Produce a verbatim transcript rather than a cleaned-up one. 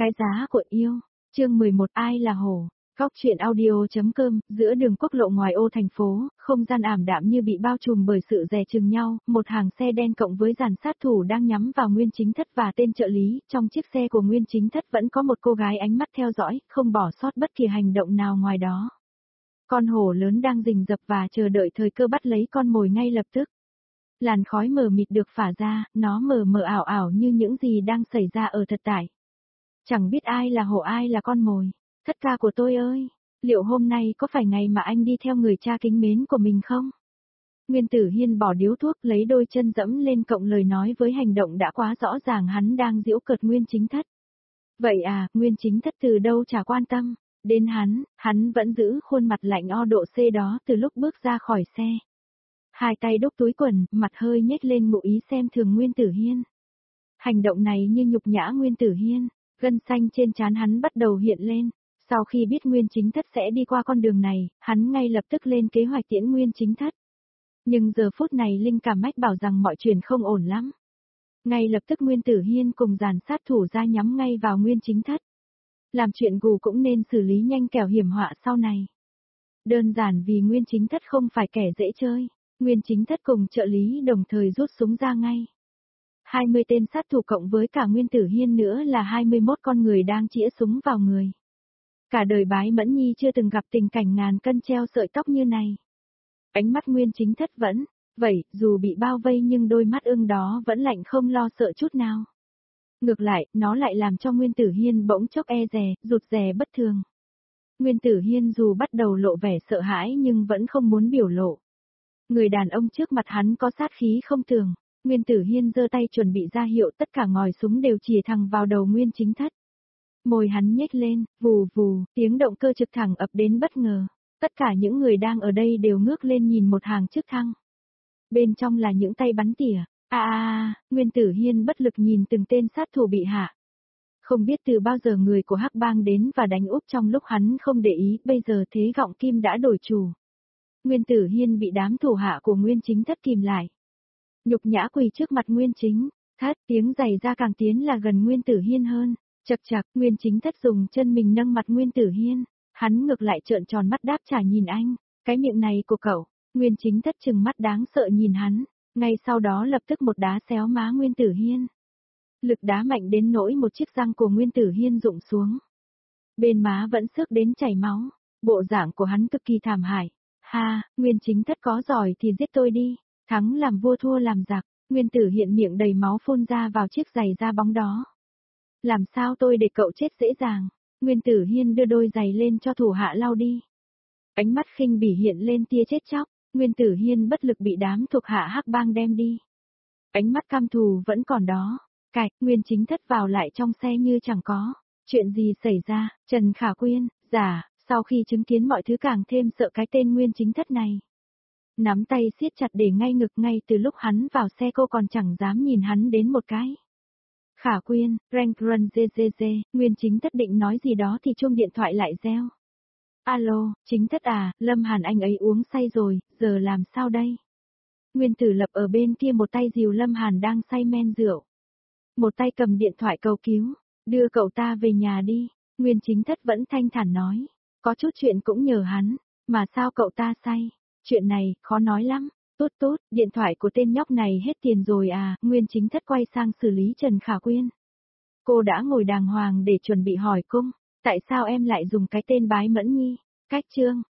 Cái giá của yêu. Chương mười một Ai là hổ. Góc truyện audio.com, giữa đường quốc lộ ngoài ô thành phố, không gian ảm đạm như bị bao trùm bởi sự dè chừng nhau, một hàng xe đen cộng với dàn sát thủ đang nhắm vào Nguyên Chính Thất và tên trợ lý, trong chiếc xe của Nguyên Chính Thất vẫn có một cô gái ánh mắt theo dõi, không bỏ sót bất kỳ hành động nào ngoài đó. Con hổ lớn đang rình rập và chờ đợi thời cơ bắt lấy con mồi ngay lập tức. Làn khói mờ mịt được phả ra, nó mờ mờ ảo ảo như những gì đang xảy ra ở thực tại. Chẳng biết ai là hổ ai là con mồi. Thất ca của tôi ơi, liệu hôm nay có phải ngày mà anh đi theo người cha kính mến của mình không? Nguyên Tử Hiên bỏ điếu thuốc lấy đôi chân dẫm lên cộng lời nói với hành động đã quá rõ ràng hắn đang giễu cợt Nguyên Chính Thất. Vậy à, Nguyên Chính Thất từ đâu chả quan tâm, đến hắn, hắn vẫn giữ khuôn mặt lạnh o độ C đó từ lúc bước ra khỏi xe. Hai tay đúc túi quần, mặt hơi nhếch lên ngụ ý xem thường Nguyên Tử Hiên. Hành động này như nhục nhã Nguyên Tử Hiên, gân xanh trên trán hắn bắt đầu hiện lên. Sau khi biết Nguyên Chính Thất sẽ đi qua con đường này, hắn ngay lập tức lên kế hoạch tiễn Nguyên Chính Thất. Nhưng giờ phút này linh cảm mách bảo rằng mọi chuyện không ổn lắm. Ngay lập tức Nguyên Tử Hiên cùng dàn sát thủ ra nhắm ngay vào Nguyên Chính Thất. Làm chuyện gù cũng nên xử lý nhanh kẻo hiểm họa sau này. Đơn giản vì Nguyên Chính Thất không phải kẻ dễ chơi, Nguyên Chính Thất cùng trợ lý đồng thời rút súng ra ngay. hai mươi tên sát thủ cộng với cả Nguyên Tử Hiên nữa là hai mươi mốt con người đang chĩa súng vào người. Cả đời Bái Mẫn Nhi chưa từng gặp tình cảnh ngàn cân treo sợi tóc như này. Ánh mắt Nguyên Chính Thất vẫn, vậy, dù bị bao vây nhưng đôi mắt ưng đó vẫn lạnh không lo sợ chút nào. Ngược lại, nó lại làm cho Nguyên Tử Hiên bỗng chốc e dè, rụt rè bất thường. Nguyên Tử Hiên dù bắt đầu lộ vẻ sợ hãi nhưng vẫn không muốn biểu lộ. Người đàn ông trước mặt hắn có sát khí không thường. Nguyên Tử Hiên giơ tay chuẩn bị ra hiệu, tất cả ngòi súng đều chìa thẳng vào đầu Nguyên Chính Thất. Môi hắn nhếch lên, vù vù, tiếng động cơ trực thẳng ập đến bất ngờ. Tất cả những người đang ở đây đều ngước lên nhìn một hàng trực thăng. Bên trong là những tay bắn tỉa. À à à, Nguyên Tử Hiên bất lực nhìn từng tên sát thủ bị hạ. Không biết từ bao giờ người của Hắc Bang đến và đánh úp trong lúc hắn không để ý, bây giờ thế gọng kim đã đổi chủ. Nguyên Tử Hiên bị đám thủ hạ của Nguyên Chính Thất kìm lại. Nhục nhã quỳ trước mặt Nguyên Chính Thất, tiếng giày ra càng tiến là gần Nguyên Tử Hiên hơn. Chậc chậc, Nguyên Chính Thất dùng chân mình nâng mặt Nguyên Tử Hiên, hắn ngược lại trợn tròn mắt đáp trả nhìn anh, cái miệng này của cậu. Nguyên Chính Thất trừng mắt đáng sợ nhìn hắn, ngay sau đó lập tức một đá xéo má Nguyên Tử Hiên. Lực đá mạnh đến nỗi một chiếc răng của Nguyên Tử Hiên rụng xuống. Bên má vẫn xước đến chảy máu, bộ dạng của hắn cực kỳ thảm hại. Ha, Nguyên Chính Thất có giỏi thì giết tôi đi, thắng làm vua thua làm giặc. Nguyên Tử Hiên miệng đầy máu phun ra vào chiếc giày da bóng đó. Làm sao tôi để cậu chết dễ dàng? Nguyên Tử Hiên đưa đôi giày lên cho thủ hạ lau đi. Ánh mắt khinh bỉ hiện lên tia chết chóc, Nguyên Tử Hiên bất lực bị đám thuộc hạ Hắc Bang đem đi. Ánh mắt căm thù vẫn còn đó. Cạch, Nguyên Chính Thất vào lại trong xe như chẳng có. Chuyện gì xảy ra? Trần Khả Quyên, giả, sau khi chứng kiến mọi thứ càng thêm sợ cái tên Nguyên Chính Thất này. Nắm tay siết chặt để ngay ngực, ngay từ lúc hắn vào xe cô còn chẳng dám nhìn hắn đến một cái. Khả Quyên, rank run dê dê dê, Nguyên Chính Thất định nói gì đó thì chuông điện thoại lại reo. Alo, Chính Thất à, Lâm Hàn anh ấy uống say rồi, giờ làm sao đây? Nguyên Tử Lập ở bên kia một tay dìu Lâm Hàn đang say men rượu. Một tay cầm điện thoại cầu cứu, đưa cậu ta về nhà đi. Nguyên Chính Thất vẫn thanh thản nói, có chút chuyện cũng nhờ hắn, mà sao cậu ta say? Chuyện này, khó nói lắm. Tốt tốt, điện thoại của tên nhóc này hết tiền rồi à, Nguyên Chính Thất quay sang xử lý Trần Khả Quyên. Cô đã ngồi đàng hoàng để chuẩn bị hỏi cung, tại sao em lại dùng cái tên Bái Mẫn Nhi? Cách chương.